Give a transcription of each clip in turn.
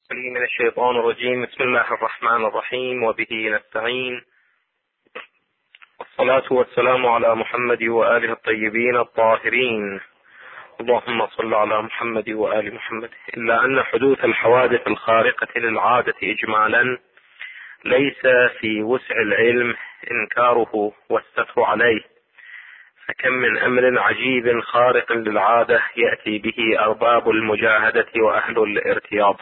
من الشيطان الرجيم. بسم الله الرحمن الرحيم، وبه نستعين، والصلاة والسلام على محمد وآله الطيبين الطاهرين. اللهم صل على محمد وآل محمد. إلا أن حدوث الحوادث الخارقة للعادة إجمالا ليس في وسع العلم إنكاره والستر عليه، فكم من أمر عجيب خارق للعادة يأتي به أرباب المجاهدة وأهل الارتياض.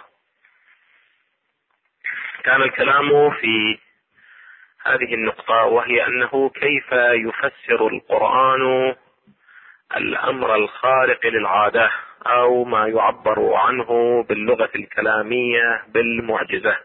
كان الكلام في هذه النقطة، وهي أنه كيف يفسر القرآن الأمر الخارق للعادة، أو ما يعبر عنه باللغة الكلامية بالمعجزة.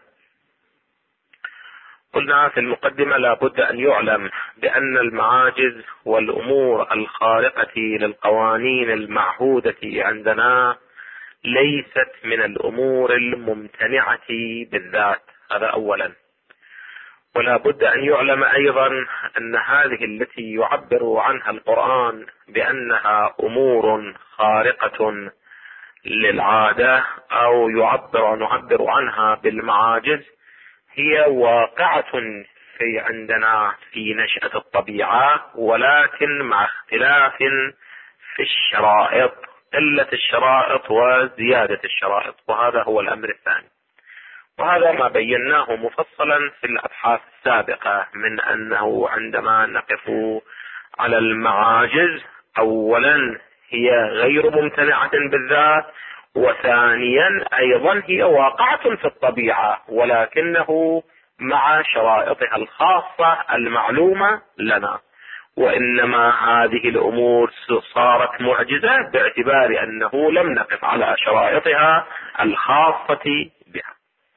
قلنا في المقدمة لا بد أن يعلم بأن المعاجز والأمور الخارقة للقوانين المعهودة عندنا ليست من الأمور الممتنعة بالذات، هذا أولا. ولا بد أن يعلم أيضا أن هذه التي يعبر عنها القرآن بأنها أمور خارقة للعادة، أو نعبر عنها بالمعاجز، هي واقعة في عندنا في نشأة الطبيعة، ولكن مع اختلاف في الشرائط، قلة الشرائط وزيادة الشرائط، وهذا هو الأمر الثاني. وهذا ما بيناه مفصلا في الأبحاث السابقة، من أنه عندما نقف على المعاجز، أولا هي غير ممتنعة بالذات، وثانيا أيضا هي واقعة في الطبيعة، ولكنه مع شرائطها الخاصة المعلومة لنا. وإنما هذه الأمور صارت معجزة باعتبار أنه لم نقف على شرائطها الخاصة بها.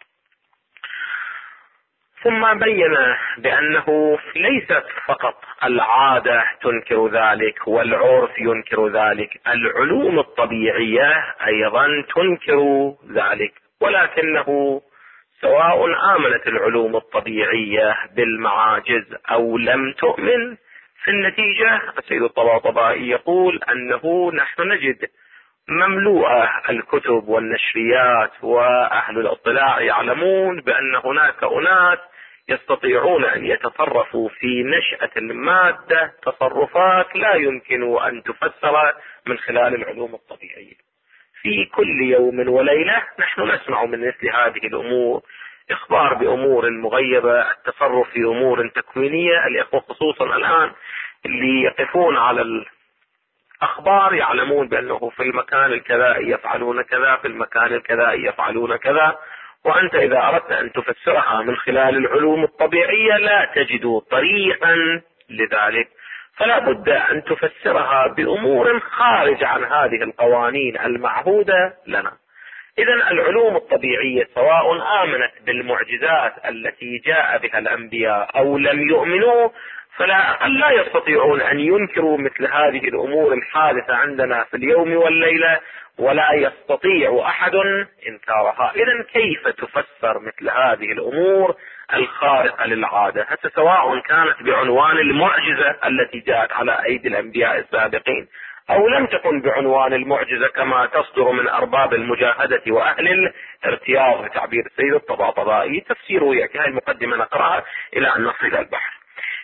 ثم بين بأنه ليست فقط العادة تنكر ذلك والعرف ينكر ذلك، العلوم الطبيعية أيضا تنكر ذلك، ولكنه سواء آمنت العلوم الطبيعية بالمعاجز أو لم تؤمن، في النتيجة السيد الطباطبائي يقول أنه نحن نجد مملوءة الكتب والنشريات، وأهل الاطلاع يعلمون بأن هناك أناس يستطيعون أن يتصرفوا في نشأة المادة تصرفات لا يمكن أن تفسر من خلال العلوم الطبيعية. في كل يوم وليلة نحن نسمع من مثل هذه الأمور، إخبار بأمور مغيبة، التصرف في أمور تكوينية. الإخوة خصوصا الآن اللي يقفون على أخبار يعلمون بأنه في المكان الكذا يفعلون كذا، في المكان الكذا يفعلون كذا، وأنت إذا أردت أن تفسرها من خلال العلوم الطبيعية لا تجد طريقا لذلك، فلا بد أن تفسرها بأمور خارج عن هذه القوانين المعهودة لنا. إذن العلوم الطبيعية سواء آمنت بالمعجزات التي جاء بها الأنبياء أو لم يؤمنوا، فلا أقل لا يستطيعون أن ينكروا مثل هذه الأمور الحادثة عندنا في اليوم والليلة، ولا يستطيع أحد إنكارها. إذن كيف تفسر مثل هذه الأمور الخارقة للعادة، حتى سواء كانت بعنوان المعجزة التي جاءت على أيدي الأنبياء السابقين، أو لم تكن بعنوان المعجزة كما تصدر من أرباب المجاهدة وأهل الارتياض بتعبير السيد الطباطبائي. تفسيره يأتي، هذه المقدمة نقرأها إلى أن نصل إلى البحر.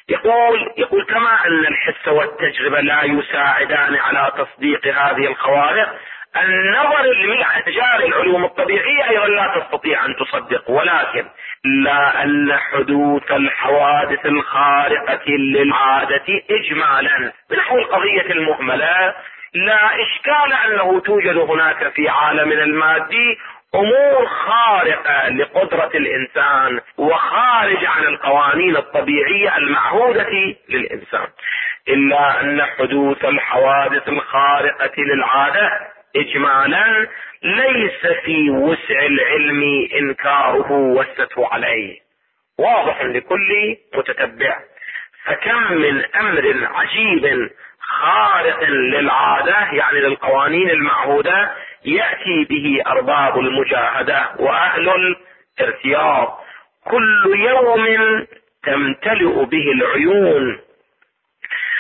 يقول كما أن الحس والتجربة لا يساعدان على تصديق هذه الخوارق، النظر لأحجار العلوم الطبيعية أيضا لا تستطيع أن تصدق، ولكن لا أن حدوث الحوادث الخارقة للعادة إجمالا بنحو القضية المهملة لا إشكال أنه توجد هناك في عالمنا المادي أمور خارقة لقدرة الإنسان وخارج عن القوانين الطبيعية المعهودة للإنسان، إلا أن حدوث الحوادث الخارقة للعادة إجمالا ليس في وسع العلم إنكاره والستر عليه، واضح لكل متتبع. فكم من أمر عجيب خارق للعادة، يعني للقوانين المعهودة، يأتي به أرباب المجاهدة وأهل الارتياض، كل يوم تمتلئ به العيون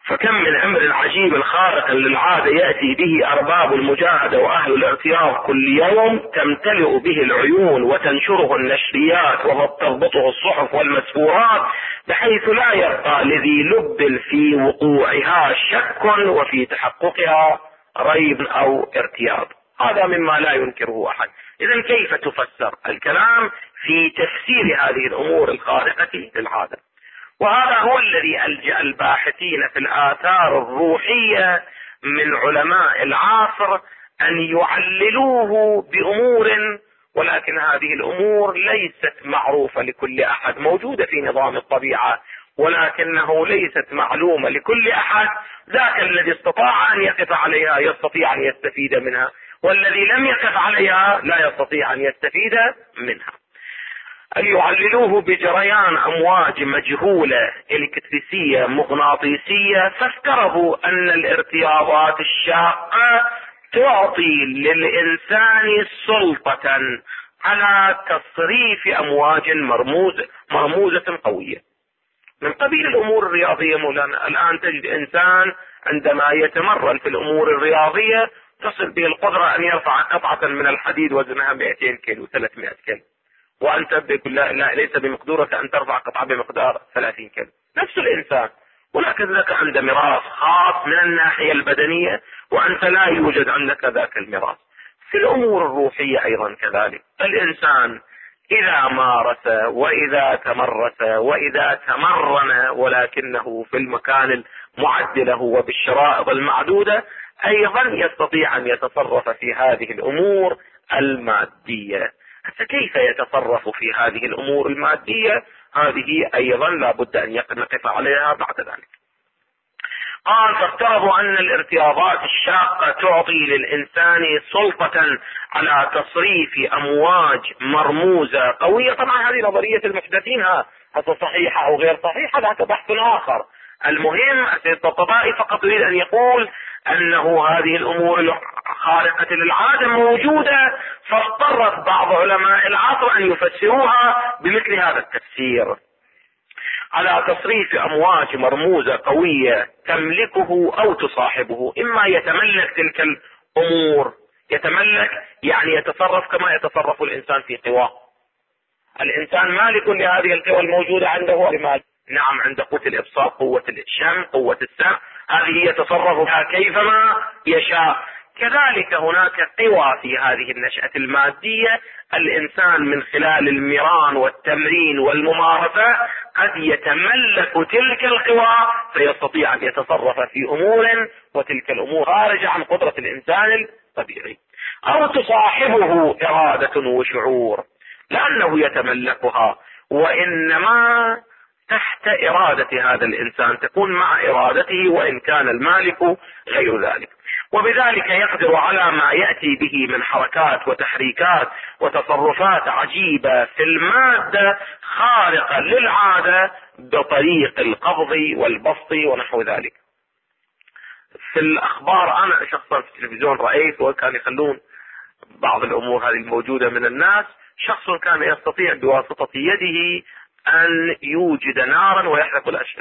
فكم من امر عجيب خارق للعادة يأتي به ارباب المجاهدة واهل الارتياض كل يوم، تمتلئ به العيون وتنشره النشريات وتضبطه الصحف والمسفورات، بحيث لا يبقى لذي لب في وقوعها شك وفي تحققها ريب او ارتياب. هذا مما لا ينكره احد. اذا كيف تفسر؟ الكلام في تفسير هذه الامور الخارقة للعادة، وهذا هو الذي ألجأ الباحثين في الآثار الروحية من علماء العصر أن يعللوه بأمور، ولكن هذه الأمور ليست معروفة لكل أحد، موجودة في نظام الطبيعة ولكنه ليست معلومة لكل أحد. ذاك الذي استطاع أن يقف عليها يستطيع أن يستفيد منها، والذي لم يقف عليها لا يستطيع أن يستفيد منها. أن يعللوه بجريان أمواج مجهولة الكتريسية مغناطيسية، فافترضوا أن الارتياضات الشاقة تعطي للإنسان سلطة على تصريف أمواج مرموزة قوية، من قبيل الأمور الرياضية. مولانا الآن تجد إنسان عندما يتمرن في الأمور الرياضية تصل به القدرة أن يرفع قطعة من الحديد وزنها 200 كيلو 300 كيلو، وأنت لا ليس بمقدورك أن ترفع قطعة بمقدار 30 كيلو، نفس الإنسان، ولكن لك عند ميراث خاص من الناحية البدنية وأنت لا يوجد عندك ذاك الميراث. في الأمور الروحية أيضا كذلك، الإنسان إذا مارس وإذا تمرس وإذا تمرن ولكنه في المكان المعد له وبالشرائط المعدودة، أيضا يستطيع أن يتصرف في هذه الأمور المادية. كيف يتصرف في هذه الأمور المادية؟ هذه أيضا لا بد أن نقف عليها بعد ذلك. قال فافترضوا أن الارتياضات الشاقة تعطي للإنسان سلطة على تصريف أمواج مرموزة قوية. طبعا هذه نظرية المحدثين، هل صحيحة أو غير صحيحة هذا بحث آخر. المهم السيد الطبائي فقط يريد أن يقول أنه هذه الأمور الخارقة للعادة موجودة، فاضطرت بعض علماء العصر أن يفسروها بمثل هذا التفسير، على تصريف أمواج مرموزة قوية تملكه أو تصاحبه. إما يتملك تلك الأمور، يتملك يعني يتصرف كما يتصرف الإنسان في قواه. الإنسان مالك لهذه القوى الموجودة عنده، لماذا؟ نعم، عند قوة الإبصار، قوة الشم، قوة السمع، هذه يتصرف بها كيفما يشاء. كذلك هناك قوى في هذه النشأة المادية، الإنسان من خلال المران والتمرين والممارسة قد يتملك تلك القوى فيستطيع أن يتصرف في أمور، وتلك الأمور خارجة عن قدرة الإنسان الطبيعي. أو تصاحبه إرادة وشعور، لأنه يتملكها، وإنما تحت إرادة هذا الإنسان، تكون مع إرادته وإن كان المالك غير ذلك. وبذلك يقدر على ما يأتي به من حركات وتحريكات وتصرفات عجيبة في المادة خارقة للعادة بطريق القبض والبسط ونحو ذلك. في الأخبار أنا شخصا في التلفزيون رأيت، وكان يخلون بعض الأمور هذه الموجودة من الناس، شخص كان يستطيع بواسطة يده أن يوجد نارا ويحرق الأشياء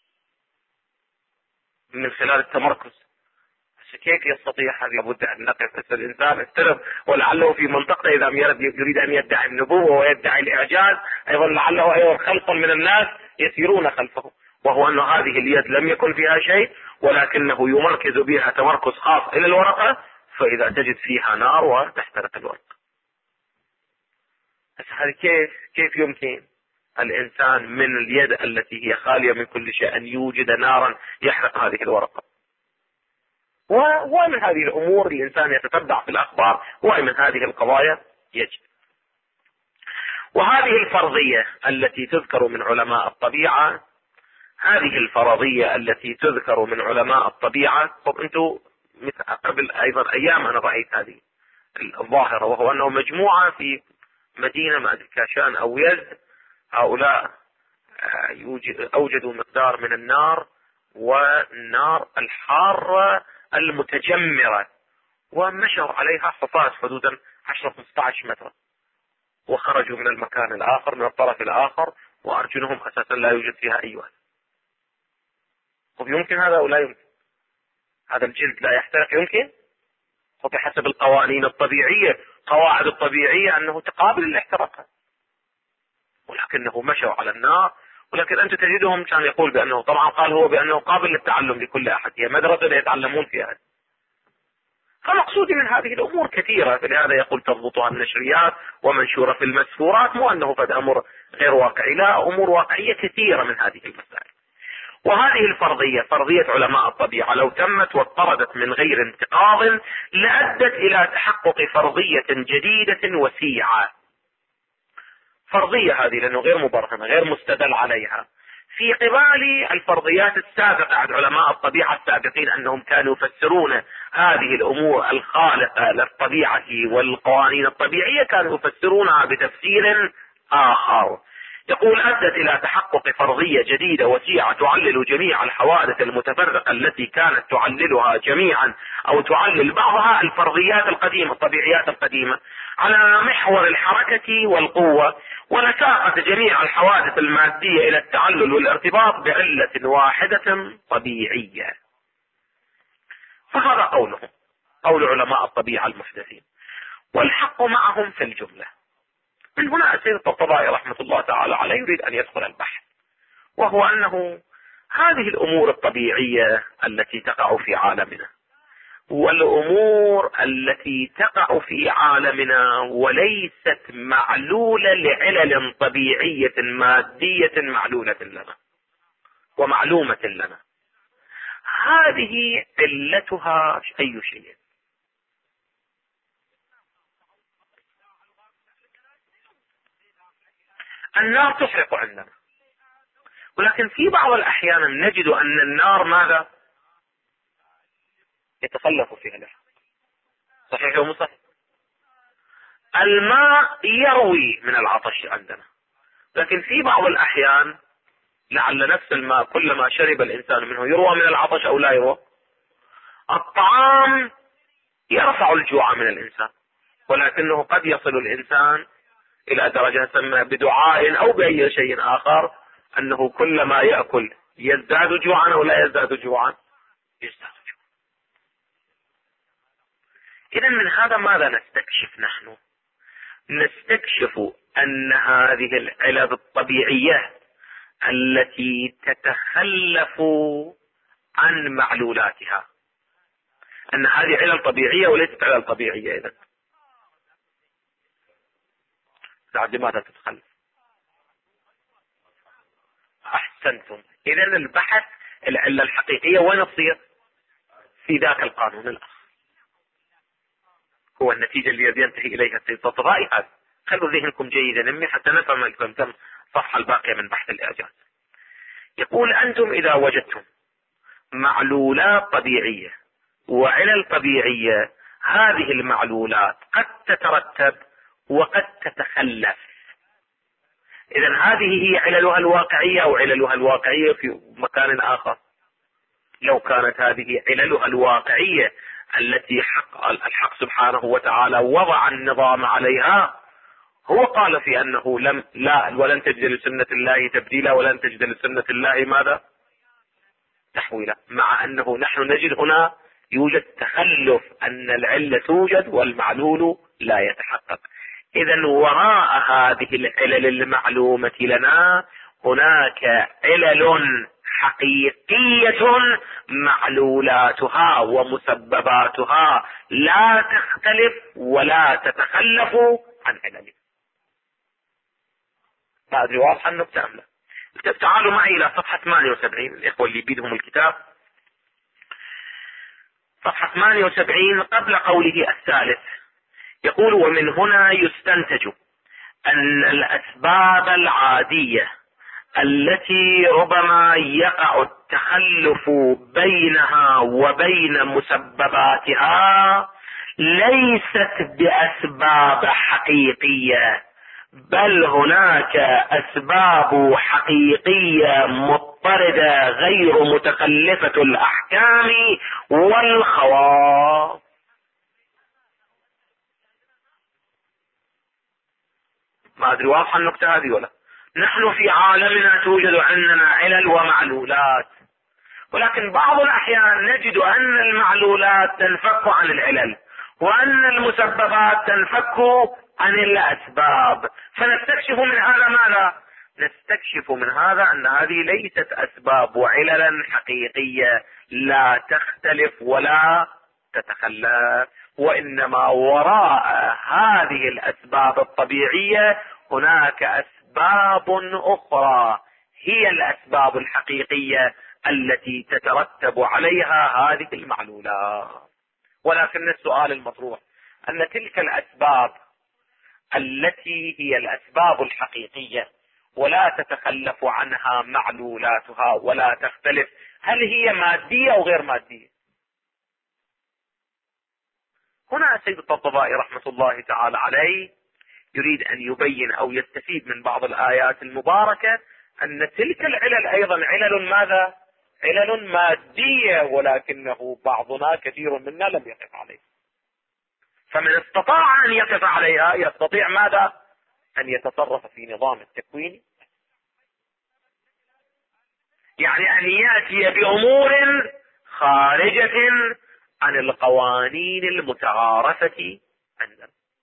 من خلال التمركز. كيف يستطيع هذا؟ لابد أن نقف. الإنسان استلم، ولعله في منطقته إذا يريد أن يدعي النبوة ويدعي الإعجاز أيضا، لعله أيضا خلق من الناس يسيرون خلفه، وهو أن هذه اليد لم يكن فيها شيء ولكنه يمركز بها تمركز خاص إلى الورقة، فإذا تجد فيها نار وتحترق الورقة. هذا كيف يمكن الإنسان من اليد التي هي خالية من كل شيء أن يوجد نارا يحرق هذه الورقة؟ ومن هذه الأمور الإنسان يتتبع في الأخبار، ومن هذه القضايا يجد. وهذه الفرضية التي تذكر من علماء الطبيعة، هذه الفرضية التي تذكر من علماء الطبيعة، طب أنتم قبل أيضا أيام أنا رأيت هذه الظاهرة، وهو أنه مجموعة في مدينة ما أدري كاشان أو يزد، هؤلاء أوجدوا مقدار من النار، والنار الحارة المتجمرة، ومشوا عليها حفاظ حدودا 10-15 متر، وخرجوا من المكان الآخر من الطرف الآخر، وأرجلهم أساسا لا يوجد فيها أي واحد. يمكن هذا او لا يمكن؟ هذا الجلد لا يحترق يمكن؟ وبحسب القوانين الطبيعية قواعد الطبيعية انه تقابل الاحتراق، ولكنه مشوا على النار. ولكن انت تجدهم كان يقول بانه، طبعا قال هو بانه قابل للتعلم لكل احد، هي مدرسة يتعلمون فيها. فمقصودي من هذه الامور كثيرة، فلهذا يقول تضبطها النشريات ومنشورة في المسفورات، مو انه قد امر غير واقعي، لا، امور واقعية كثيرة من هذه المسائل. وهذه الفرضية، فرضية علماء الطبيعة، لو تمت واضطردت من غير انتقاض لأدت إلى تحقق فرضية جديدة وسيعة. فرضية هذه لأنه غير مبرهنة، غير مستدل عليها، في قبال الفرضيات السابقة عند علماء الطبيعة السابقين أنهم كانوا يفسرون هذه الأمور الخالقة للطبيعة والقوانين الطبيعية، كانوا يفسرونها بتفسير آخر. يقول أدت إلى تحقق فرضية جديدة وسيعة تعلل جميع الحوادث المتفرقة التي كانت تعللها جميعا أو تعلل بعضها الفرضيات القديمة، الطبيعيات القديمة، على محور الحركة والقوة، ونساقت جميع الحوادث المادية إلى التعلل والارتباط بعلة واحدة طبيعية. فهذا قولهم، قول علماء الطبيعة المحدثين، والحق معهم في الجملة. من هنا السيد الطبطبائي رحمة الله تعالى عليه يريد أن يدخل البحث، وهو أنه هذه الأمور الطبيعية التي تقع في عالمنا والأمور التي تقع في عالمنا وليست معلولة لعلل طبيعية مادية معلولة لنا ومعلومة لنا، هذه علتها أي شيء. النار تحرق عندنا، ولكن في بعض الأحيان نجد أن النار ماذا؟ يتسلط فيها الحرق. صحيح أو مو صحيح؟ الماء يروي من العطش عندنا، لكن في بعض الأحيان لعل نفس الماء كلما شرب الإنسان منه يروى من العطش أو لا يروى. الطعام يرفع الجوع من الإنسان، ولكنه قد يصل الإنسان إلى درجة تسمى بدعاء أو بأي شيء آخر أنه كلما يأكل يزداد جوعا أو لا يزداد جوعا؟ يزداد جوعا. إذن من هذا ماذا نستكشف نحن؟ نستكشف أن هذه العلل الطبيعية التي تتخلف عن معلولاتها، أن هذه علل طبيعية وليست علل طبيعية. إذن لماذا تتخلف؟ أحسنتم. إذن البحث العلة الحقيقية وين تصير؟ في ذاك القانون الآخر، هو النتيجة اللي ينتهي إليها السيد الطبطبائي. هذا خلوا ذهنكم جيدا حتى نفهم كم صفحة الباقية من بحث الإعجاز. يقول أنتم إذا وجدتم معلولات طبيعية وعلل طبيعية، هذه المعلولات قد تترتب وقد تتخلف. إذن هذه هي عللها الواقعية أو عللها الواقعية في مكان آخر. لو كانت هذه عللها الواقعية التي الحق سبحانه وتعالى وضع النظام عليها، هو قال في أنه ولن تجد لسنة الله تبديلا ولن تجد لسنة الله ماذا؟ تحويلا. مع أنه نحن نجد هنا يوجد تخلف، أن العلة توجد والمعلول لا يتحقق. إذن وراء هذه العلل المعلومة لنا هناك علل حقيقية معلولاتها ومسبباتها لا تختلف ولا تتخلف عن علل. ما أدري واضحة النقطة أم لا؟ تعالوا معي إلى صفحة 78، الإخوة اللي بيدهم الكتاب، صفحة 78 قبل قوله الثالث. يقول: ومن هنا يستنتج أن الأسباب العادية التي ربما يقع التخلف بينها وبين مسبباتها ليست بأسباب حقيقية، بل هناك أسباب حقيقية مضطردة غير متخلفة الأحكام والخواص. ما أدري واضحة النقطة هذه ولا؟ نحن في عالمنا توجد عندنا علل ومعلولات، ولكن بعض الأحيان نجد أن المعلولات تنفك عن العلل، وأن المسببات تنفك عن الأسباب، فنستكشف من هذا ماذا؟ نستكشف من هذا أن هذه ليست أسباب وعللا حقيقية لا تختلف ولا تتخلف، وإنما وراء هذه الأسباب الطبيعية هناك أسباب أخرى هي الأسباب الحقيقية التي تترتب عليها هذه المعلولات. ولكن السؤال المطروح أن تلك الأسباب التي هي الأسباب الحقيقية ولا تتخلف عنها معلولاتها ولا تختلف، هل هي مادية أو غير مادية؟ هنا السيد الطبطبائي رحمة الله تعالى عليه يريد أن يبين أو يستفيد من بعض الآيات المباركة أن تلك العلل أيضا علل ماذا؟ علل مادية، ولكنه بعضنا كثير منا لم يقف عليه. فمن استطاع أن يقف عليها يستطيع ماذا؟ أن يتصرف في نظام التكوين، يعني أن يأتي بأمور خارجة عن القوانين المتعارفة عندنا.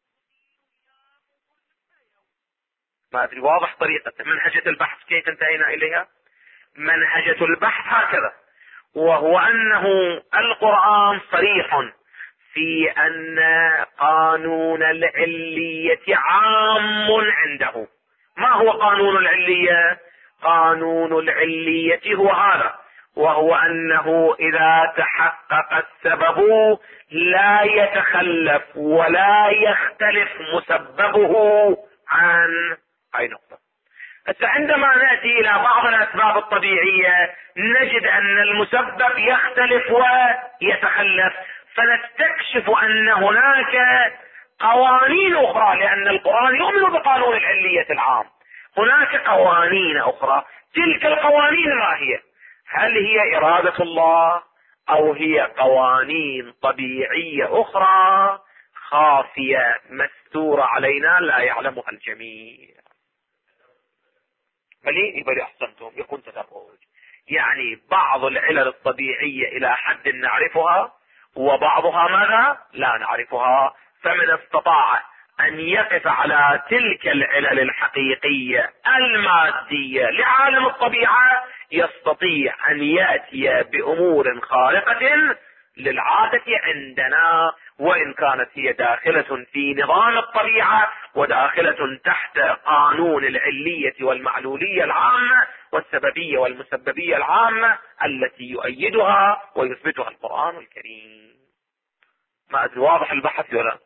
ما أدري واضح طريقة منهجة البحث كيف انتهينا إليها؟ منهجة البحث هكذا، وهو أنه القرآن صريح في أن قانون العلية عام عنده. ما هو قانون العلية؟ قانون العلية هو هذا، وهو أنه إذا تحقق السبب لا يتخلف ولا يختلف مسببه عن أي نقطة. عندما نأتي إلى بعض الأسباب الطبيعية نجد أن المسبب يختلف ويتخلف، فنستكشف أن هناك قوانين أخرى، لأن القرآن يؤمن بقانون العلية العام. هناك قوانين أخرى، تلك القوانين ما هي؟ هل هي إرادة الله أو هي قوانين طبيعية أخرى خافية مستورة علينا لا يعلمها الجميع؟ بل أحسنتم يكون تدرج، يعني بعض العلل الطبيعية إلى حد نعرفها وبعضها ماذا لا نعرفها. فمن استطاع أن يقف على تلك العلل الحقيقية المادية لعالم الطبيعة يستطيع أن يأتي بأمور خارقة للعادة عندنا، وإن كانت هي داخلة في نظام الطبيعة وداخلة تحت قانون العلية والمعلولية العامة والسببية والمسببية العامة التي يؤيدها ويثبتها القرآن الكريم. ما أدري واضح البحث ولا؟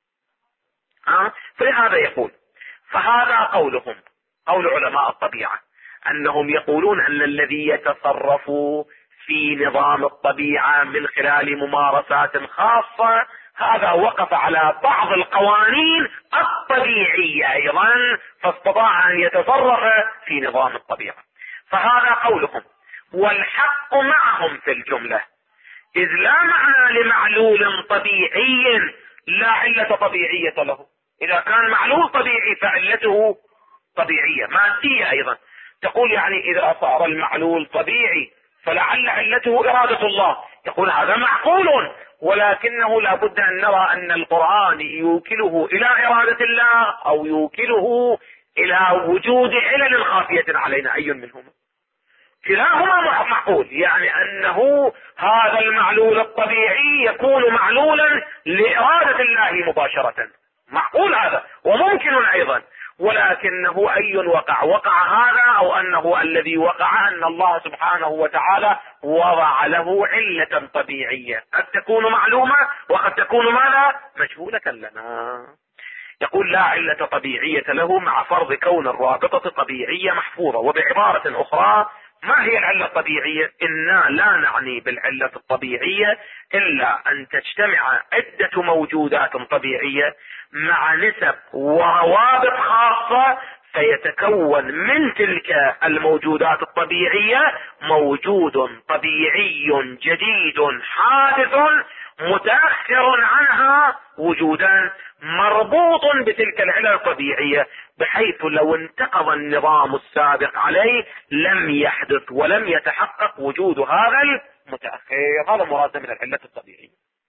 فلهذا يقول، فهذا قولهم، قول علماء الطبيعة، أنهم يقولون أن الذي يتصرف في نظام الطبيعة من خلال ممارسات خاصة هذا وقف على بعض القوانين الطبيعية أيضا، فاستطاع أن يتصرف في نظام الطبيعة. فهذا قولهم، والحق معهم في الجملة، إذ لا معنى لمعلول طبيعي لا علة طبيعية له. إذا كان معلول طبيعي فعلته طبيعية مادية أيضا. تقول يعني إذا صار المعلول طبيعي فلعل علته إرادة الله، يقول هذا معقول، ولكنه لا بد أن نرى أن القرآن يوكله إلى إرادة الله أو يوكله إلى وجود علل خافية علينا، أي منهما؟ كلاهما معقول، يعني أنه هذا المعلول الطبيعي يكون معلولا لإرادة الله مباشرة، معقول هذا وممكن أيضا، ولكنه أي وقع هذا أو أنه الذي وقع أن الله سبحانه وتعالى وضع له علة طبيعية قد تكون معلومة وقد تكون ماذا؟ مجهولة لنا. يقول لا علة طبيعية له مع فرض كون الرابطة طبيعية محفوظة. وبعبارة أخرى، ما هي العلة الطبيعية؟ إنا لا نعني بالعلة الطبيعية إلا أن تجتمع عدة موجودات طبيعية مع نسب وروابط خاصة، فيتكون من تلك الموجودات الطبيعية موجود طبيعي جديد حادث متأخر عنها وجودا مربوط بتلك العلل الطبيعية، بحيث لو انتقض النظام السابق عليه لم يحدث ولم يتحقق وجود هذا المتأخر. هذا مراد من العلة الطبيعية.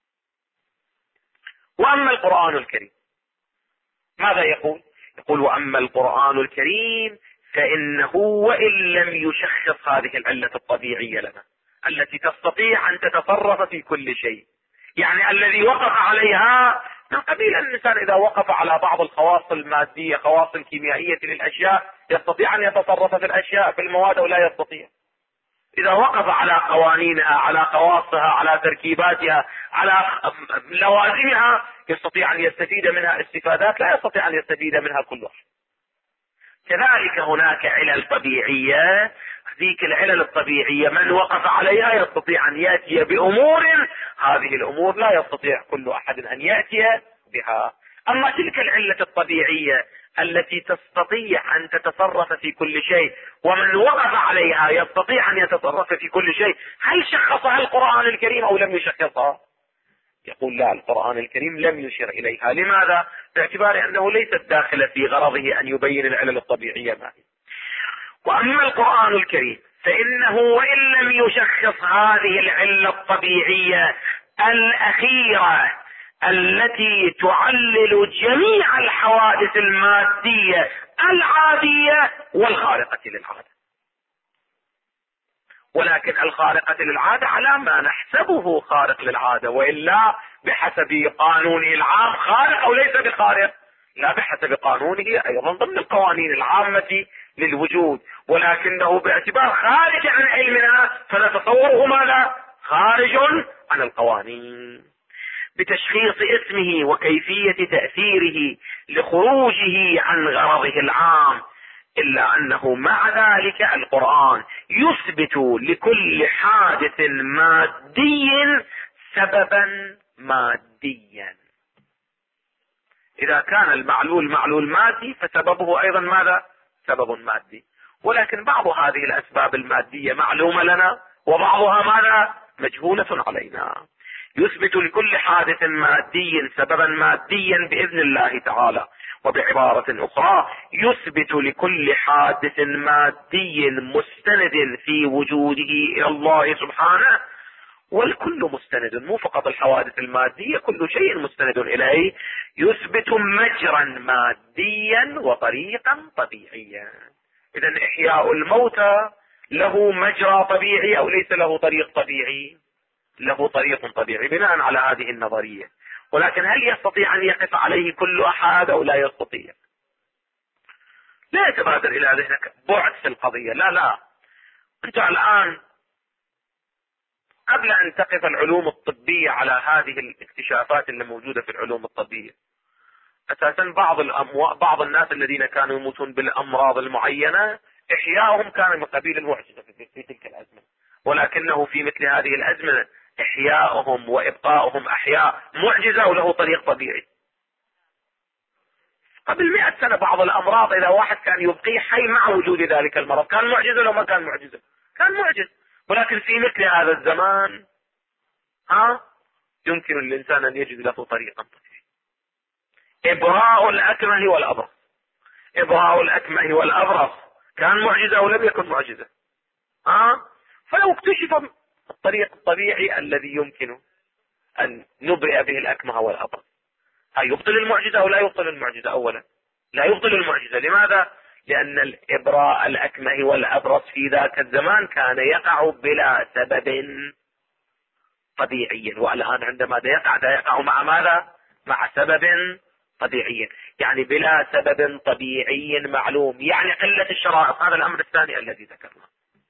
وأما القرآن الكريم ماذا يقول؟ يقول: وأما القرآن الكريم فإنه وإن لم يشخص هذه العلة الطبيعية لنا التي تستطيع أن تتصرف في كل شيء، يعني الذي وقف عليها من قبيل الإنسان إذا وقف على بعض الخواص المادية، خواص الكيميائية للأشياء، يستطيع أن يتصرف في الأشياء في المواد أو لا يستطيع. إذا وقف على قوانينها، على خواصها، على تركيباتها، على لوازمها، يستطيع أن يستفيد منها استفادات لا يستطيع أن يستفيد منها كل واحد. كذلك هناك علل طبيعية، ذيك العلل الطبيعية من وقف عليها يستطيع أن يأتي بأمور هذه الأمور لا يستطيع كل أحد أن يأتي بها. أما تلك العلة الطبيعية التي تستطيع أن تتصرف في كل شيء ومن وقف عليها يستطيع أن يتصرف في كل شيء، هل شخصها القرآن الكريم أو لم يشخصها؟ يقول: لا، القرآن الكريم لم يشر إليها. لماذا؟ باعتبار أنه ليست داخلة في غرضه أن يبين العلل الطبيعية ما هي. وأما القرآن الكريم فإنه وإن لم يشخص هذه العلة الطبيعية الأخيرة التي تعلل جميع الحوادث المادية العادية والخارقة للعادة، ولكن الخارقة للعادة على ما نحسبه خارق للعادة، وإلا بحسب قانونه العام خارق أو ليس بخارق؟ لا، بحسب قانونه أيضا ضمن القوانين العامة للوجود، ولكنه باعتبار خارج عن علمنا فنتصوره ماذا؟ خارج عن القوانين، بتشخيص اسمه وكيفية تأثيره لخروجه عن غرضه العام. إلا أنه مع ذلك القرآن يثبت لكل حادث مادي سببا ماديا. إذا كان المعلول معلول مادي فسببه أيضا ماذا؟ سبب مادي. ولكن بعض هذه الأسباب المادية معلومة لنا وبعضها ماذا؟ مجهولة علينا. يثبت لكل حادث مادي سببا ماديا بإذن الله تعالى. وبعبارة أخرى يثبت لكل حادث مادي مستند في وجوده إلى الله سبحانه، والكل مستند، مو فقط الحوادث المادية، كل شيء مستند إليه. يثبت مجرا ماديا وطريقا طبيعيا. إذن إحياء الموتى له مجرى طبيعي أو ليس له طريق طبيعي؟ له طريق طبيعي بناء على هذه النظرية. ولكن هل يستطيع أن يقف عليه كل أحد أو لا يستطيع؟ لا يتبادر إلى ذهنك بعد في القضية. لا، أنت الآن قبل أن تقف العلوم الطبية على هذه الاكتشافات اللي موجودة في العلوم الطبية، أساسا بعض الناس الذين كانوا يموتون بالأمراض المعينة إحياؤهم كان من قبيل المعجزة في تلك الأزمة، ولكنه في مثل هذه الأزمة إحياؤهم وإبقاؤهم أحياء معجزة وله طريق طبيعي. قبل 100 سنة بعض الأمراض إذا واحد كان يبقيه حي مع وجود ذلك المرض كان معجزة، لو ما كان معجزة كان معجز. ولكن في مثل هذا الزمان يمكن للإنسان أن يجد له طريقا طبيعي. إبراء الأكمه والأبرص، إبراء الأكمه والأبرص كان معجزة أو لم يكن معجزة؟ فلو اكتشف الطريق الطبيعي الذي يمكن أن نبرئ به الأكمه والأبرص، هل يبطل المعجزة أو لا يبطل المعجزة؟ أولا لا يبطل المعجزة. لماذا؟ لأن الإبراء الأكمه والأبرص في ذاك الزمان كان يقع بلا سبب طبيعي، والآن عندما يقع مع ماذا؟ مع سبب طبيعي، يعني بلا سبب طبيعي معلوم، يعني قلة الشرائط. هذا الأمر الثاني الذي ذكرناه.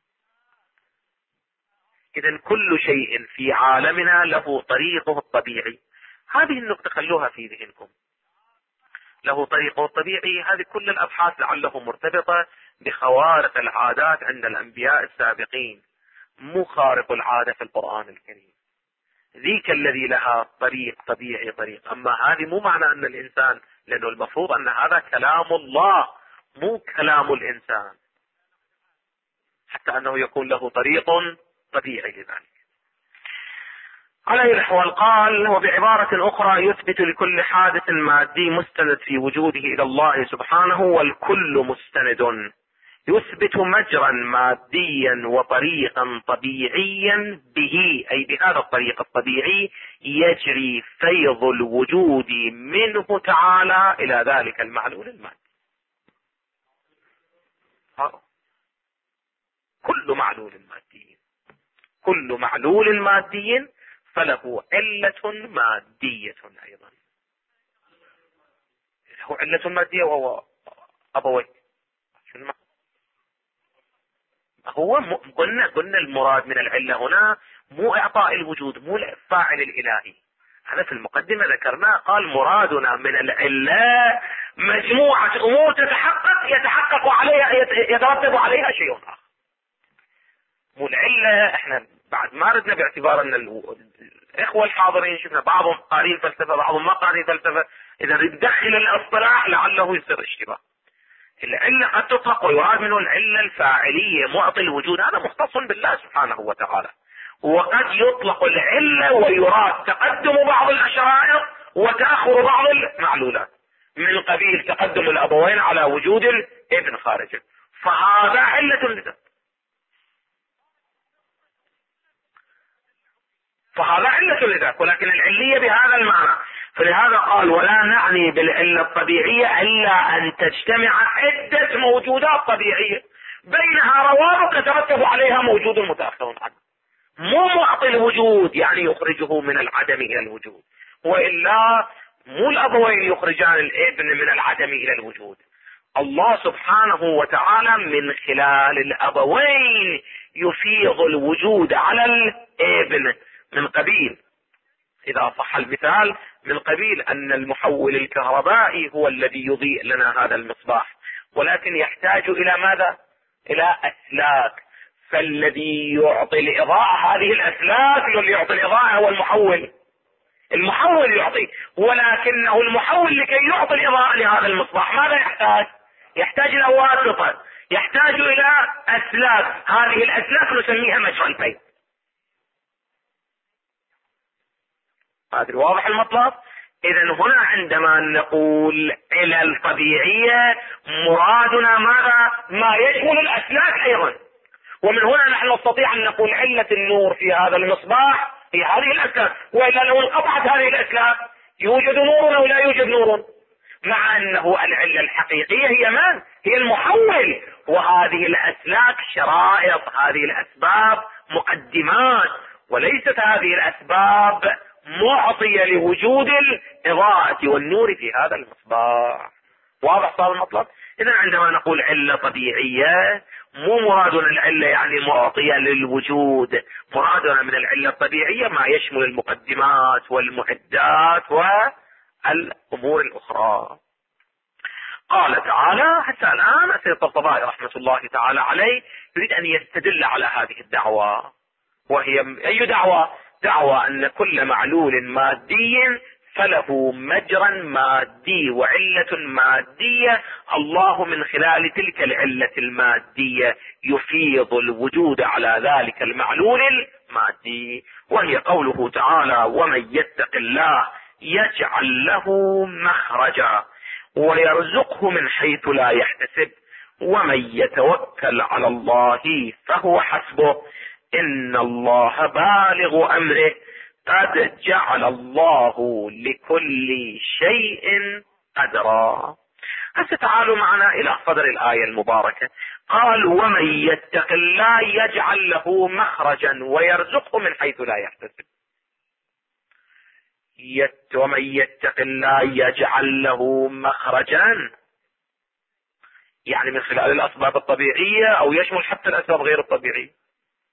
إذن كل شيء في عالمنا له طريقه الطبيعي. هذه النقطة خلوها في ذهنكم، له طريقه الطبيعي. هذه كل الأبحاث لعله مرتبطة بخوارق العادات عند الأنبياء السابقين، مو خارق العادة في القرآن الكريم. ذيك الذي لها طريق طبيعي طريق. أما هذه مو معنى أن الإنسان، لأنه المفروض أن هذا كلام الله مو كلام الإنسان، حتى أنه يكون له طريق طبيعي لذلك. على أي الأحوال قال: وبعبارة أخرى يثبت لكل حادث مادي مستند في وجوده إلى الله سبحانه، والكل مستند. يثبت مجرا ماديا وطريقا طبيعيا به، أي بهذا الطريق الطبيعي يجري فيض الوجود منه تعالى إلى ذلك المعلول المادي. كل معلول مادي، كل معلول مادي فله علة مادية أيضا. هو علة مادية وهو أبوي. هو قلنا المراد من العلة هنا مو إعطاء الوجود، مو الفاعل الإلهي. هذا في المقدمة ذكرناه، قال مرادنا من العلة مجموعة أمور يتحقق عليها، يترتب عليها شيء آخر. مو العلة. احنا بعد ما ردنا باعتبار ان الاخوة الحاضرين شفنا بعضهم قارين فلسفة بعضهم ما قارين فلسفة، اذا ندخل الاصطلاح لعله يصير اشتباه. العلة قد تطلق ويراد منه العلة الفاعلية معطي الوجود، هذا مختص بالله سبحانه وتعالى. وقد يطلق العلة ويراد تقدم بعض الاشرائط وتأخر بعض المعلولات، من قبيل تقدم الابوين على وجود الابن خارجه، فهذا علة لذلك. فهذا علة لذلك، ولكن العلية بهذا المعنى. فلهذا قال: ولا نعني بالعلة الطبيعية إلا أن تجتمع عدة موجودات طبيعية بينها روابط يترتب عليها موجود متأخر عنه. مو معطي الوجود يعني يخرجه من العدم إلى الوجود، وإلا مو الأبوين يخرجان الابن من العدم إلى الوجود. الله سبحانه وتعالى من خلال الأبوين يفيض الوجود على الابن، من قبيل، إذا صح المثال، من قبيل أن المحول الكهربائي هو الذي يضيء لنا هذا المصباح، ولكن يحتاج إلى ماذا؟ إلى أسلاك. فالذي يعطي الإضاءة هذه الأسلاك، واللي يعطي الإضاءة هو المحول يعطي، ولكنه المحول لكي يعطي الإضاءة لهذا المصباح ماذا يحتاج؟ يحتاج إلى واسطة، يحتاج إلى أسلاك. هذه الأسلاك نسميها مجرى الفيض. هذا واضح المطلب؟ إذن هنا عندما نقول علل طبيعية مرادنا ماذا؟ ما يشمل الأسلاك أيضا. ومن هنا نحن نستطيع أن نقول علة النور في هذا المصباح هي هذه الأسلاك، وإلا لو انقطعت هذه الأسلاك يوجد نور أو لا يوجد نور، مع أنه العلة الحقيقية هي من؟ هي المحول. وهذه الأسلاك شرائط، هذه الأسباب مقدمات، وليست هذه الأسباب معطية لوجود الإضاءة والنور في هذا المصباح. واضح صار المطلب؟ إذا عندما نقول علة طبيعية مو مرادنا العلة يعني معطية للوجود، مرادنا من العلة الطبيعية ما يشمل المقدمات والمعدات والأمور الأخرى. قال تعالى، حتى الآن السيد الطبطبائي رحمة الله تعالى عليه يريد أن يستدل على هذه الدعوة، وهي أي دعوة؟ دعوة أن كل معلول مادي فله مجرى مادي وعلة مادية، الله من خلال تلك العلة المادية يفيض الوجود على ذلك المعلول المادي، وهي قوله تعالى: ومن يتق الله يجعل له مخرجا ويرزقه من حيث لا يحتسب ومن يتوكل على الله فهو حسبه إن الله بالغ أمره قد جعل الله لكل شيء قدرا. هسه تعالوا معنا إلى صدر الآية المباركة. قال: ومن يتق الله يجعل له مخرجا ويرزقه من حيث لا يحتسب. ومن يتق الله يجعل له مخرجا، يعني من خلال الأسباب الطبيعية أو يشمل حتى الأسباب غير الطبيعية.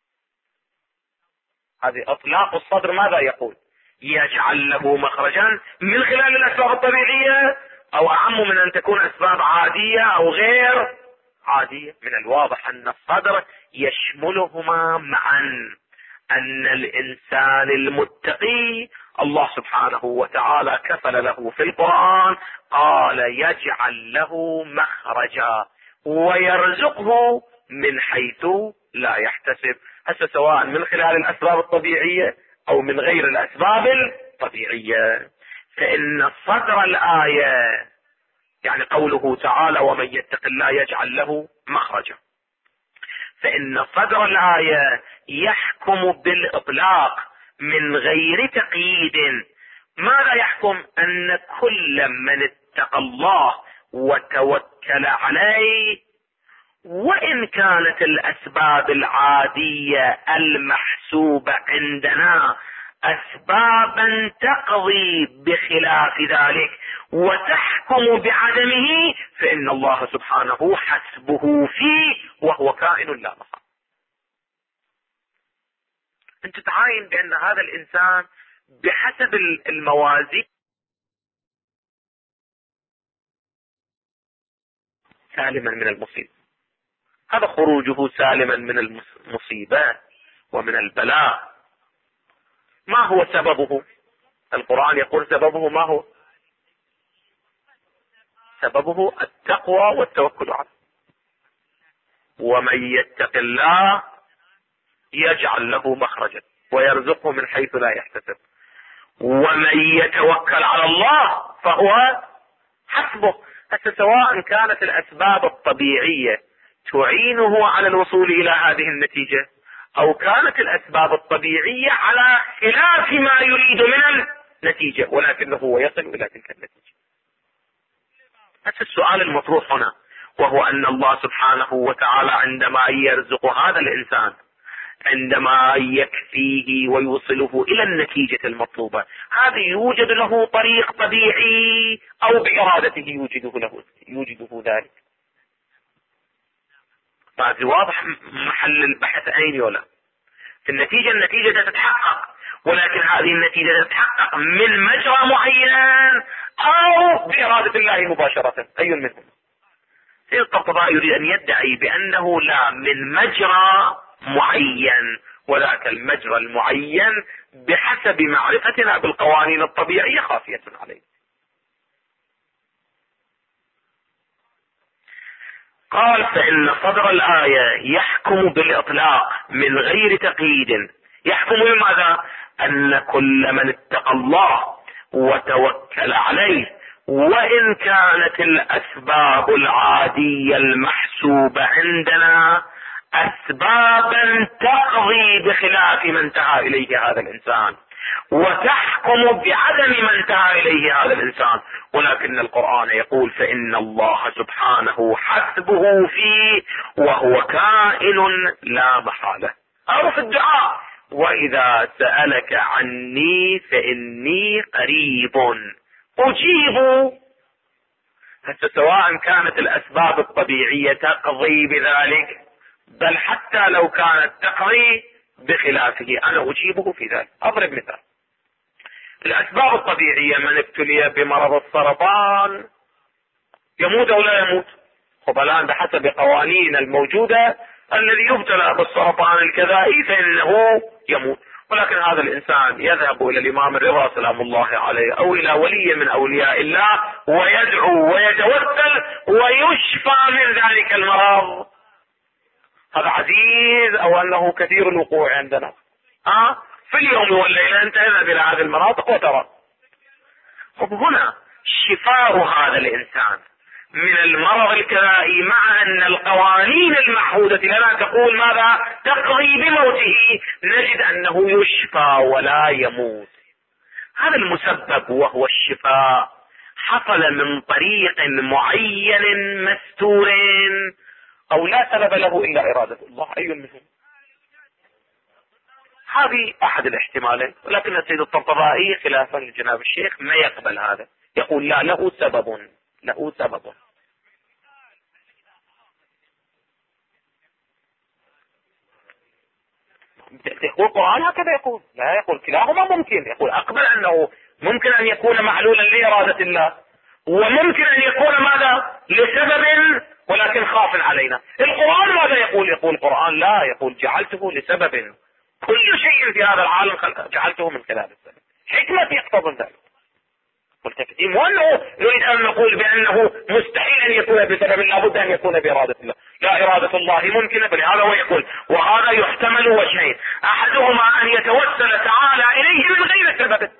هذه اطلاق الصدر ماذا يقول؟ يجعل له مخرجا من خلال الاسباب الطبيعية، او اعم من ان تكون اسباب عادية او غير عادية. من الواضح ان الصدر يشملهما معا، ان الانسان المتقي الله سبحانه وتعالى كفل له في القرآن، قال: يجعل له مخرجا ويرزقه من حيث لا يحتسب. هسه سواء من خلال الأسباب الطبيعية أو من غير الأسباب الطبيعية. فإن صدر الآية يعني قوله تعالى ومن يتق الله يجعل له مخرجا، فإن صدر الآية يحكم بالإطلاق من غير تقييد. ماذا يحكم؟ أن كل من اتقى الله وتوكل عليه، وإن كانت الأسباب العادية المحسوبة عندنا أسبابا تقضي بخلاف ذلك وتحكم بعدمه، فإن الله سبحانه حسبه فيه وهو كائن لا محالة. أنت تعاين بأن هذا الإنسان بحسب الموازين سالما من المصيبة، هذا خروجه سالما من المصيبة ومن البلاء. ما هو سببه؟ القرآن يقول سببه ما هو؟ سببه التقوى والتوكل عليه. ومن يتق الله يجعل له مخرجا ويرزقه من حيث لا يحتسب ومن يتوكل على الله فهو حسبه. حتى سواء كانت الأسباب الطبيعية تعينه على الوصول إلى هذه النتيجة أو كانت الأسباب الطبيعية على خلاف ما يريد من النتيجة، ولكنه هو يصل إلى تلك النتيجة. هذا السؤال المطروح هنا، وهو أن الله سبحانه وتعالى عندما يرزق هذا الإنسان، عندما يكفيه ويوصله إلى النتيجة المطلوبة، هذا يوجد له طريق طبيعي أو بإرادته يوجده ذلك. فهذا واضح محل البحث أين ولا في النتيجة تتحقق، ولكن هذه النتيجة تتحقق من مجرى معين أو بإرادة الله مباشرة، أي منهم. سيد الطبطبائي يريد أن يدعي بأنه لا، من مجرى معين، وذاك المجرى المعين بحسب معرفتنا بالقوانين الطبيعية خافية عليه. قال فإن صدر الآية يحكم بالإطلاق من غير تقييد. يحكم بماذا؟ أن كل من اتقى الله وتوكل عليه، وإن كانت الأسباب العادية المحسوبة عندنا أسبابا تقضي بخلاف ما انتهى إليه هذا الإنسان وتحكم بعدم ما انتهى إليه هذا الإنسان، ولكن القرآن يقول فإن الله سبحانه حسبه فيه وهو كائن لا محالة. أو في الدعاء وإذا سألك عني فإني قريب أجيب. سواء كانت الأسباب الطبيعية تقضي بذلك، بل حتى لو كانت تقضي بخلافه أنا أجيبه في ذلك. أضرب مثال: الأسباب الطبيعية من ابتلي بمرض السرطان يموت أو لا يموت؟ خب الآن بحسب قوانين الموجودة الذي يبتلى بالسرطان الكذائي فإنه يموت، ولكن هذا الإنسان يذهب إلى الإمام الرضا سلام الله عليه أو إلى ولي من أولياء الله ويدعو ويتوسل ويشفى من ذلك المرض. هذا عزيز أو أنه كثير الوقوع عندنا؟ في اليوم والليلة أنت اذهب إلى هذه المناطق وترى. طب هنا شفاء هذا الإنسان من المرض الكذائي، مع أن القوانين المعهودة لنا تقول ماذا؟ تقضي بموته، نجد أنه يشفى ولا يموت. هذا المسبب وهو الشفاء حصل من طريق معين مستور أو لا سبب له إلا إرادة الله، أي منهم؟ هذه أحد الاحتمالين، ولكن السيد الطبطبائي خلافا لجناب الشيخ ما يقبل هذا، يقول لا، له سبب. يقول القرآن هكذا يقول، لا يقول كلاهما ممكن، يقول أقبل أنه ممكن أن يكون معلولا لإرادة الله وممكن أن يكون ماذا؟ لسبب ولكن خاف علينا. القرآن ماذا يقول؟ يقول القرآن لا، يقول جعلته لسبب، كل شيء في هذا العالم جعلته من خلال السبب، حكمة يقتضي ذلك. والتقديم، وانه نريد ان نقول بانه مستحيل ان يكون بسبب، لابد ان يكون بارادة الله. لا، ارادة الله ممكنة، فلهذا هو يقول وهذا يحتمل وجهين، احدهما ان يتوسل تعالى اليه من غير سبب،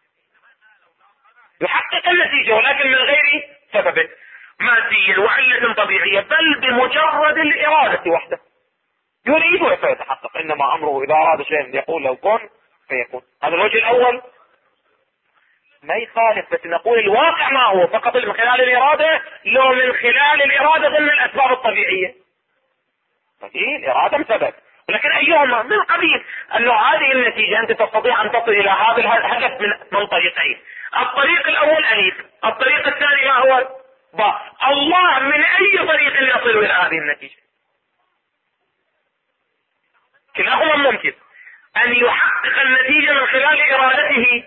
يحقق النتيجة ولكن من غير سبب مادي وعلة طبيعية، بل بمجرد الارادة وحده يريد فيتحقق. انما امره اذا اراد شيئا يقول له كن فيكون. هذا الوجه الاول ما يخالف، بس نقول الواقع ما هو، فقط من خلال الارادة، لو من خلال الارادة ضمن الاسباب الطبيعية. هذه الارادة سبب، ولكن ايهما من قبيل انه هذه النتيجة انت تستطيع ان تصل الى هذا الهدف من طريقين. الطريق الاول اليف، الطريق الثاني ما هو باء. الله من اي طريق يصل الى هذه النتيجة؟ كلاهما ممكن. ان يحقق النتيجة من خلال ارادته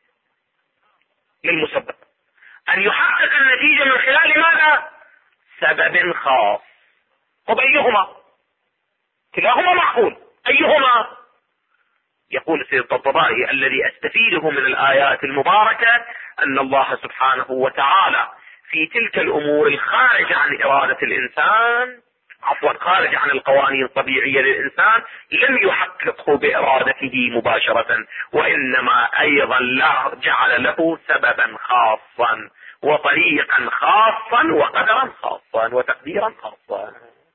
للمسبب، ان يحقق النتيجة من خلال ماذا؟ سبب خاص. طب ايهما؟ كلاهما معقول. ايهما؟ يقول سيد الطبراني الذي استفيده من الايات المباركة ان الله سبحانه وتعالى في تلك الامور الخارجة عن ارادة الانسان، خارج عن القوانين الطبيعية للإنسان، لم يحققه بإرادته مباشرة، وإنما أيضا جعل له سببا خاصا وطريقا خاصا وقدرا خاصا وتقديرا خاصا.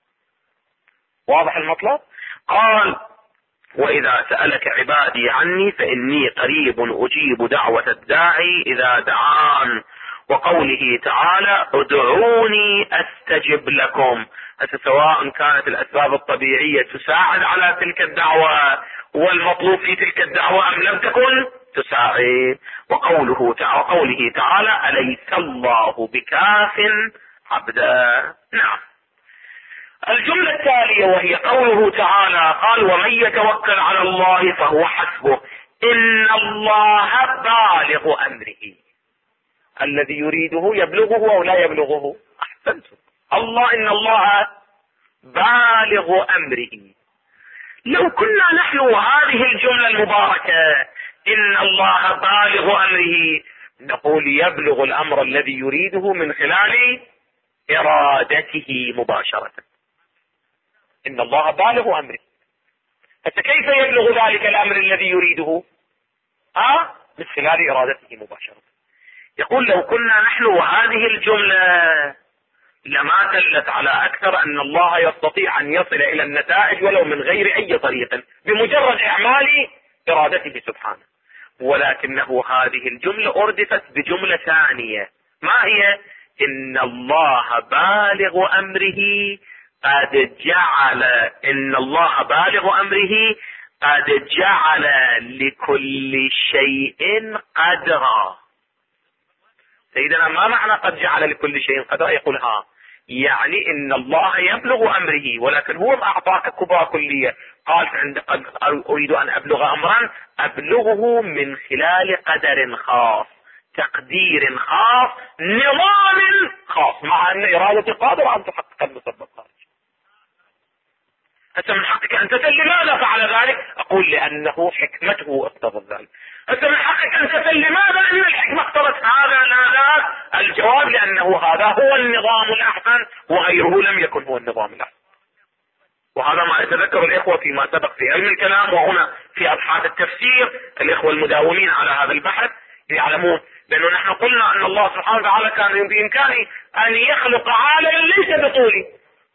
واضح المطلب؟ قال وإذا سألك عبادي عني فإني قريب أجيب دعوة الداعي إذا دعان، وقوله تعالى ادعوني أستجب لكم. سواء كانت الأسباب الطبيعية تساعد على تلك الدعوة والمطلوب في تلك الدعوة أم لم تكن تساعد. وقوله تعالى أليس الله بكاف عبدا. نعم. الجملة التالية وهي قوله تعالى قال ومن يتوكل على الله فهو حسبه إن الله بالغ أمره. الذي يريده يبلغه أو لا يبلغه؟ أحسنتم. إن الله بالغ أمره. لو كنا نحن هذه الجملة المباركة إن الله بالغ أمره نقول يبلغ الأمر الذي يريده من خلال إرادته مباشرة. إن الله بالغ أمره، فكيف يبلغ ذلك الأمر الذي يريده؟ من خلال إرادته مباشرة. يقول لو كنا نحن وهذه الجملة لما دلت على أكثر أن الله يستطيع أن يصل إلى النتائج ولو من غير أي طريق بمجرد إعمال إرادته سبحانه، ولكنه هذه الجملة أردفت بجملة ثانية. ما هي؟ إن الله بالغ أمره قد جعل، إن الله بالغ أمره قد جعل لكل شيء قدرا. سيدنا ما معنى قد جعل لكل شيء قدرا؟ يقول يعني ان الله يبلغ امره، ولكن هو اعطاك كبرى كلية. قال قد اريد ان ابلغ امرا ابلغه من خلال قدر خاص، تقدير خاص، نظام خاص، مع ان ارادة قادرة ان تحقق المسبب خارج. هسه من حقك ان تسأل لماذا فعل ذلك؟ اقول لانه حكمته اقتضت ذلك. هسه من حقك ان تسأل لماذا ان الحكمة اقتضت هذا لا لا؟ الجواب لانه هذا هو النظام الاحسن وغيره لم يكن هو النظام الاحسن. وهذا ما يتذكر الاخوة فيما سبق في علم الكلام، وهنا في ابحاث التفسير الاخوة المداومين على هذا البحث يعلمون بانه نحن قلنا ان الله سبحانه وتعالى كان بامكانه ان يخلق عالما ليس بطولي،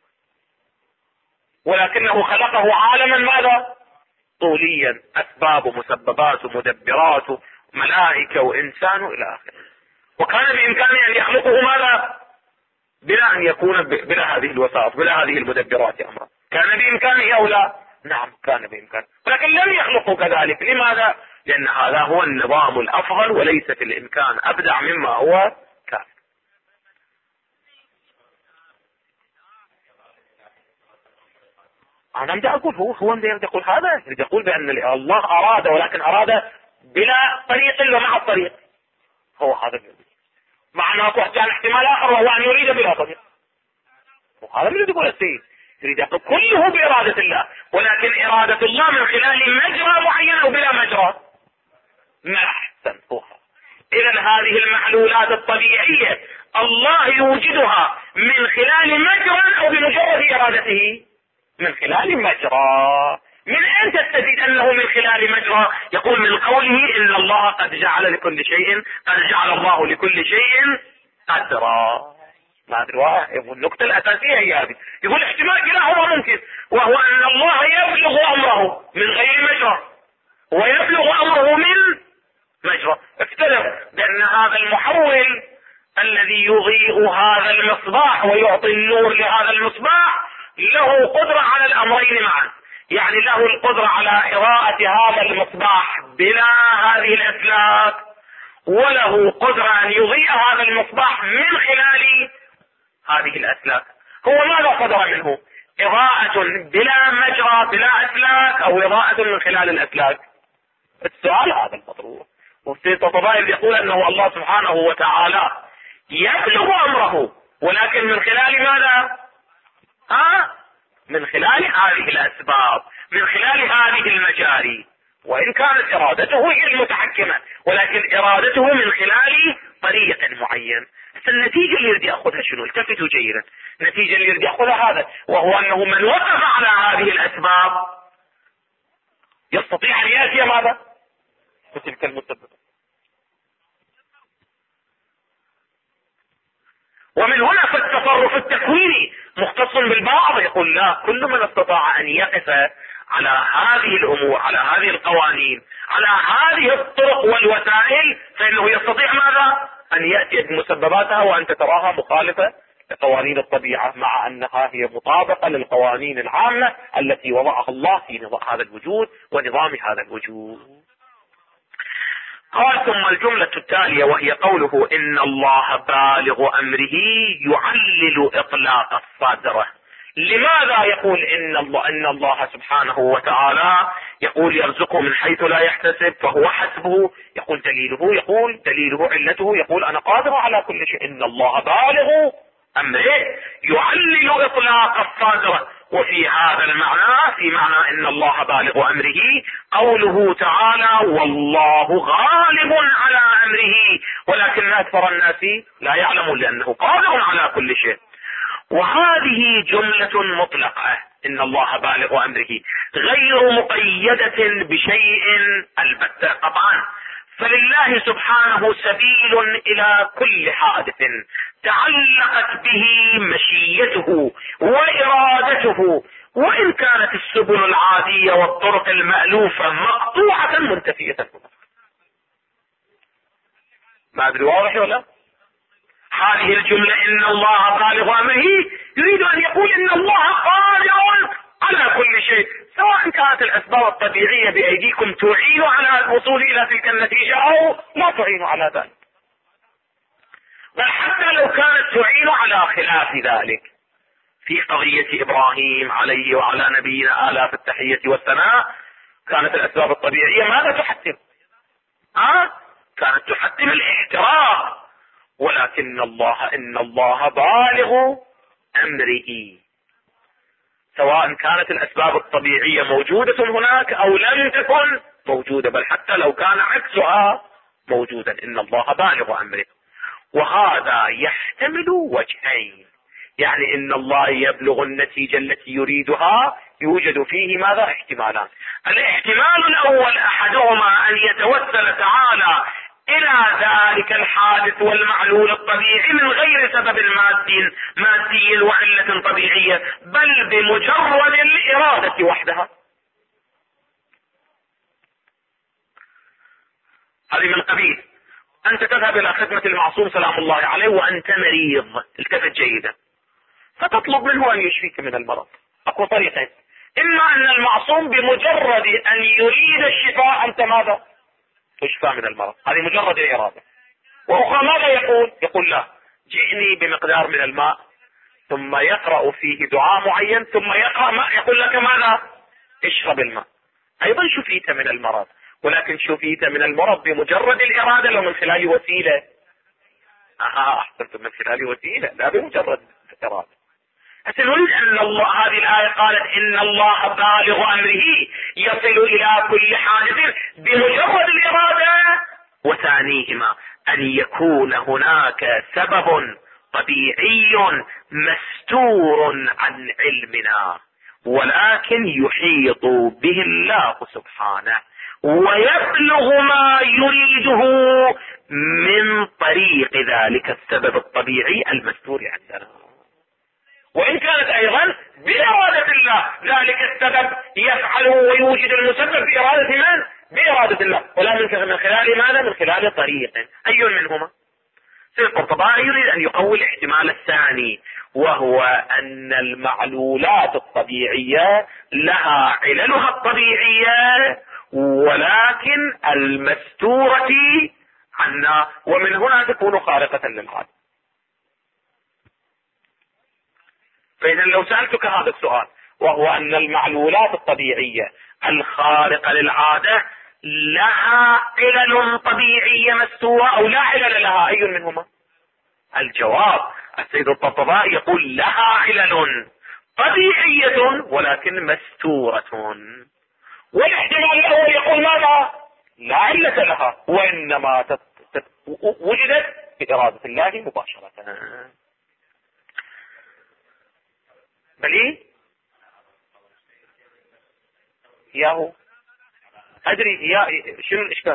ولكنه خلقه عالما ماذا؟ طوليا، اسباب ومسببات ومدبرات وملائكة وانسان الى اخره. وكان بامكانه ان يخلقه ماذا؟ بلا ان يكون بلا هذه الوسائط، بلا هذه المدبرات امرا. كان بامكانه او لا؟ نعم كان بامكانه، ولكن لم يخلقه كذلك. لماذا؟ لان هذا هو النظام الافضل وليس في الامكان ابدع مما هو كان. انا بدي اقول هو بدي يقول هذا، بدي اقول بان الله اراد، ولكن اراد بلا طريق الا مع الطريق. هو هذا معناه كان احتمال اخر وهو ان يريد بلا طريق. وهذا اللي يقول السيد يريد يقول كله بارادة الله، ولكن ارادة الله من خلال مجرى معين او بلا مجرى. ما احسن هو إذا هذه المحلولات الطبيعية الله يوجدها من خلال مجرى أو بمجرد إرادته؟ من خلال مجرى. من أين تستفيد أنه من خلال مجرى؟ يقول من قوله إن الله قد جعل لكل شيء، قد جعل الله لكل شيء قدرا. ما أدري النقطة الأساسية هي هذه. يقول احتمال كلاهما ممكن، وهو أن الله يبلغ أمره من غير مجرى ويبلغ أمره من مجرى. افترض بأن هذا المحول الذي يضيء هذا المصباح ويعطي النور لهذا المصباح له قدرة على الأمرين معا، يعني له القدرة على إضاءة هذا المصباح بلا هذه الأسلاك، وله قدرة أن يضيء هذا المصباح من خلال هذه الأسلاك. هو ماذا قدر منه؟ إضاءة بلا مجرى بلا أسلاك أو إضاءة من خلال الأسلاك؟ السؤال هذا المطروح. والسيد الطبائب يقول أنه الله سبحانه وتعالى يبلغ أمره، ولكن من خلال ماذا؟ من خلال هذه الأسباب، من خلال هذه المجاري، وإن كانت إرادته هي المتحكمة، ولكن إرادته من خلال طريق معين. النتيجة اللي يريد يأخذها شنو؟ التفتوا جيدا. النتيجة اللي يريد يأخذها هذا، وهو أنه من وقف على هذه الأسباب يستطيع أن يأتي ماذا؟ بتلك المسببة. ومن هنا فالتصرف التكويني مختص بالبعض. يقول لا، كل من استطاع أن يقف على هذه الأمور، على هذه القوانين، على هذه الطرق والوسائل، فإنه يستطيع ماذا؟ أن يأتي بمسبباتها وأنت تراها مخالفة لقوانين الطبيعة، مع أنها هي مطابقة للقوانين العامة التي وضعها الله في نظام هذا الوجود ونظام هذا الوجود. قال ثم الجملة التالية وهي قوله إن الله بالغ أمره يعلل إطلاق الصدر. لماذا يقول إن الله سبحانه وتعالى يقول يرزقه من حيث لا يحتسب فهو حسبه؟ يقول دليله علته، يقول أنا قادر على كل شيء. إن الله بالغ أمره يعلل إطلاق الصدر. وفي هذا المعنى، في معنى إن الله بالغ أمره، قوله تعالى والله غالب على أمره ولكن أكثر الناس لا يعلمون، لأنه قادر على كل شيء. وهذه جملة مطلقة، إن الله بالغ أمره، غير مقيدة بشيء البتة قطعا. فلله سبحانه سبيل إلى كل حادث تعلقت به مشيته وإرادته، وإن كانت السبل العادية والطرق المألوفة مقطوعة منتفية. ما أدري واضح ولا؟ هذه الجملة إن الله بالغ أمره يريد أن يقول إن الله قادر على كل شيء، سواء كانت الأسباب الطبيعية بأيديكم تعين على الوصول إلى تلك النتيجة أو لا تعين على ذلك، بل حتى لو كانت تعين على خلاف ذلك. في قضية إبراهيم عليه وعلى نبينا آلاف التحية والثناء كانت الأسباب الطبيعية ماذا تحتم؟ كانت تحتم الاحتراق، ولكن إن الله بالغ أمره، سواء كانت الأسباب الطبيعية موجودة هناك أو لم تكن موجودة، بل حتى لو كان عكسها موجودا، إن الله بالغ أمره. وهذا يحتمل وجهين، يعني إن الله يبلغ النتيجة التي يريدها يوجد فيه ماذا؟ احتمالان. الاحتمال الأول أحدهما أن يتوسل تعالى إلى ذلك الحادث والمعلول الطبيعي من غير سبب مادي وعلة طبيعية، بل بمجرد الإرادة وحدها. هذه من قبيل أنت تذهب إلى خدمة المعصوم سلام الله عليه وأنت مريض، التفت جيدا، فتطلب منه أن يشفيك من المرض. أكو طريقين، إما أن المعصوم بمجرد أن يريد الشفاء أنت ماذا؟ تشفى من المرض، هذه مجرد الإرادة. وأخرى ماذا يقول لا، جئني بمقدار من الماء، ثم يقرأ فيه دعاء معين، ثم يقرأ ماء يقول لك ماذا؟ اشرب الماء، أيضا شفيت من المرض، ولكن شفيت من المرض بمجرد الإرادة لو من خلال وسيلة؟ أحسنتم، من خلال وسيلة لا بمجرد إرادة. نريد أن الله، هذه الآية قالت إن الله بالغ أمره يصل إلى كل حادث بمجرد الإرادة، وثانيهما أن يكون هناك سبب طبيعي مستور عن علمنا، ولكن يحيط به الله سبحانه ويبلغ ما يريده من طريق ذلك السبب الطبيعي المستور عندنا، وإن كانت أيضا بإرادة الله ذلك السبب يفعله ويوجد المسبب بإرادة من؟ بإرادة الله، ولا من خلال ماذا؟ من خلال طريق. أي منهما؟ سيد القرطبي يريد أن يقوي الاحتمال الثاني، وهو أن المعلولات الطبيعية لها عللها الطبيعية ولكن المستورة عنا، ومن هنا تكون خارقة للعادة. فإذا لو سألتك هذا السؤال، وهو أن المعلولات الطبيعية الخارقة للعادة لها علل طبيعية مستورة أو لا علل لها، أي منهما؟ الجواب السيد الطبطبائي يقول لها علل طبيعية ولكن مستورة، والاحتمال الأول يقول ماذا؟ لا علة لها، وإنما وجدت بإرادة الله مباشرة. بل إيه؟ ياهو أدري يا شنو الإشكال؟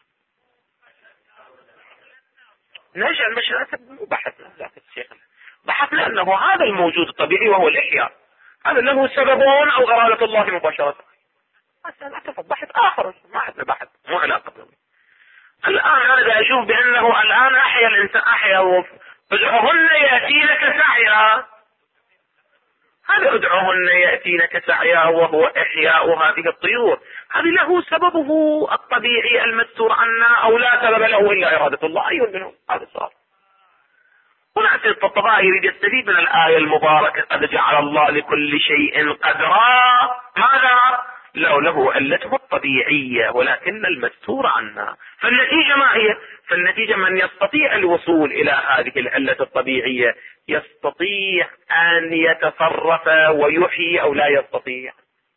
نرجع المسألة بحثنا ذاك الشيخ، بحثنا أنه هذا الموجود الطبيعي وهو الإحياء هذا له سبب أو إرادة الله مباشرة. بحث آخر، ما عندنا بحث مو علاقة. الآن أنا أشوف بأنه الآن أحيا الإنسان، أحيا ادعوهن يأتينك سعيا، هذا ادعوهن يأتينك سعيا وهو إحياء هذه الطيور، هذه له سببه الطبيعي المستور عنا أو لا سبب له إلا إرادة الله؟ أي منهم؟ هذا السؤال. هنا سيد الطبطبائي يريد يستفيد من الآية المباركة قد جعل الله لكل شيء قدرا، ماذا؟ له علته الطبيعية ولكن المستور عنا. فالنتيجة ما هي؟ فالنتيجة من يستطيع الوصول إلى هذه العلة الطبيعية يستطيع أن يتصرف ويحيي أو لا يستطيع؟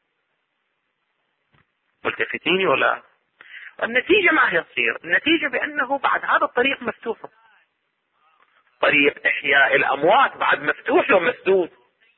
ملتفتيني ولا؟ النتيجة ما هي تصير؟ النتيجة بأنه بعد هذا الطريق مفتوح، طريق إحياء الأموات بعد مفتوح ومسدود.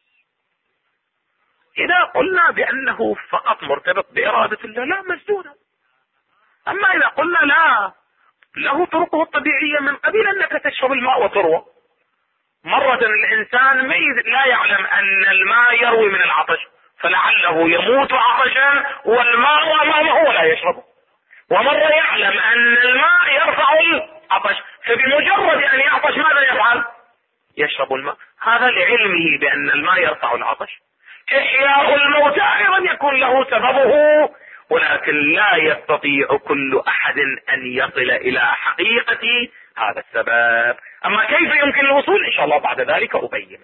إذا قلنا بأنه فقط مرتبط بإرادة الله لا مسدودا، أما إذا قلنا لا له طرقه الطبيعية من قبيل أنك تشرب الماء وتروى. مرة الإنسان لا يعلم أن الماء يروي من العطش، فلعله يموت عطشا والماء أمامه ولا يشربه، ومرة يعلم أن الماء يرفع العطش، فبمجرد أن يعطش ماذا يفعل؟ يشرب الماء. هذا لعلمه بأن الماء يرفع العطش. إحياء الموتى أيضا يكون له سببه، ولكن لا يستطيع كل أحد أن يصل إلى حقيقة هذا السبب. أما كيف يمكن الوصول؟ إن شاء الله بعد ذلك أبين.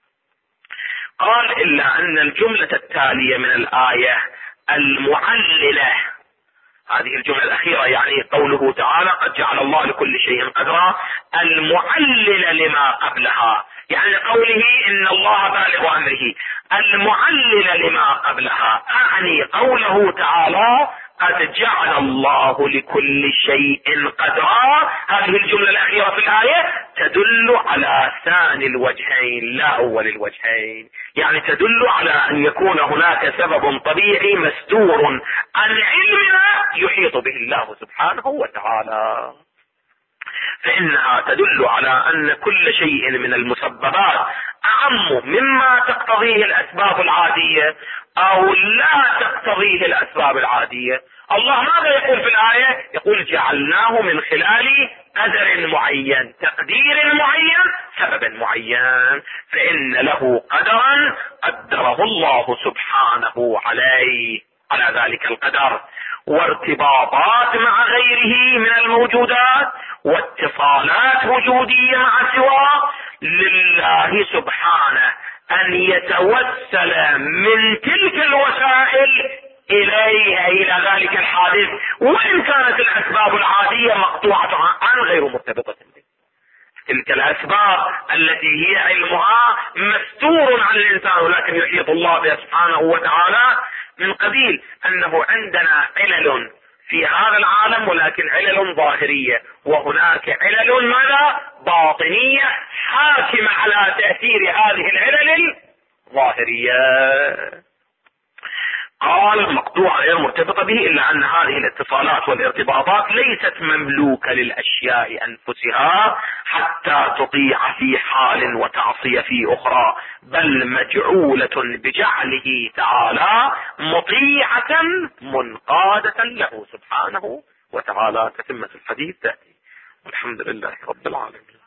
قال إلا أن الجملة التالية من الآية المعللة، هذه الجملة الأخيرة يعني قوله تعالى قد جعل الله لكل شيء قدرا، المعللة لما قبلها، يعني قوله إن الله بالغ أمره، المعللة لما قبلها، أعني قوله تعالى قد جعل الله لكل شيء قدرا. هذه الجملة الأخيرة في الآية تدل على ثاني الوجهين لا أول الوجهين، يعني تدل على أن يكون هناك سبب طبيعي مستور عن علمنا يحيط به الله سبحانه وتعالى، فإنها تدل على أن كل شيء من المسببات أعم مما تقتضيه الأسباب العادية أو لا تقتضيه الأسباب العادية. الله ماذا يقول في الآية؟ يقول جعلناه من خلال قدر معين، تقدير معين، سبب معين، فإن له قدرا قدره الله سبحانه عليه على ذلك القدر، وارتباطات مع غيره من الموجودات، واتصالات وجودية مع سواه، لله سبحانه أن يتوسل من تلك الوسائل إليه إلى ذلك الحادث، وإن كانت الأسباب العادية مقطوعة عن غير مرتبطة به. تلك الأسباب التي هي علمها مستور عن الإنسان ولكن يحيط الله بها سبحانه وتعالى، من قبيل أنه عندنا علل في هذا العالم، ولكن علل ظاهرية، وهناك علل ماذا؟ باطنية حاكمة على تأثير هذه العلل الظاهرية. قال مقطوعة غير مرتبطة به، إلا أن هذه الاتصالات والارتباطات ليست مملوكة للأشياء أنفسها حتى تطيع في حال وتعصي في أخرى، بل مجعولة بجعله تعالى مطيعة منقادة له سبحانه وتعالى. تتمة الحديث تأتي، والحمد لله رب العالمين.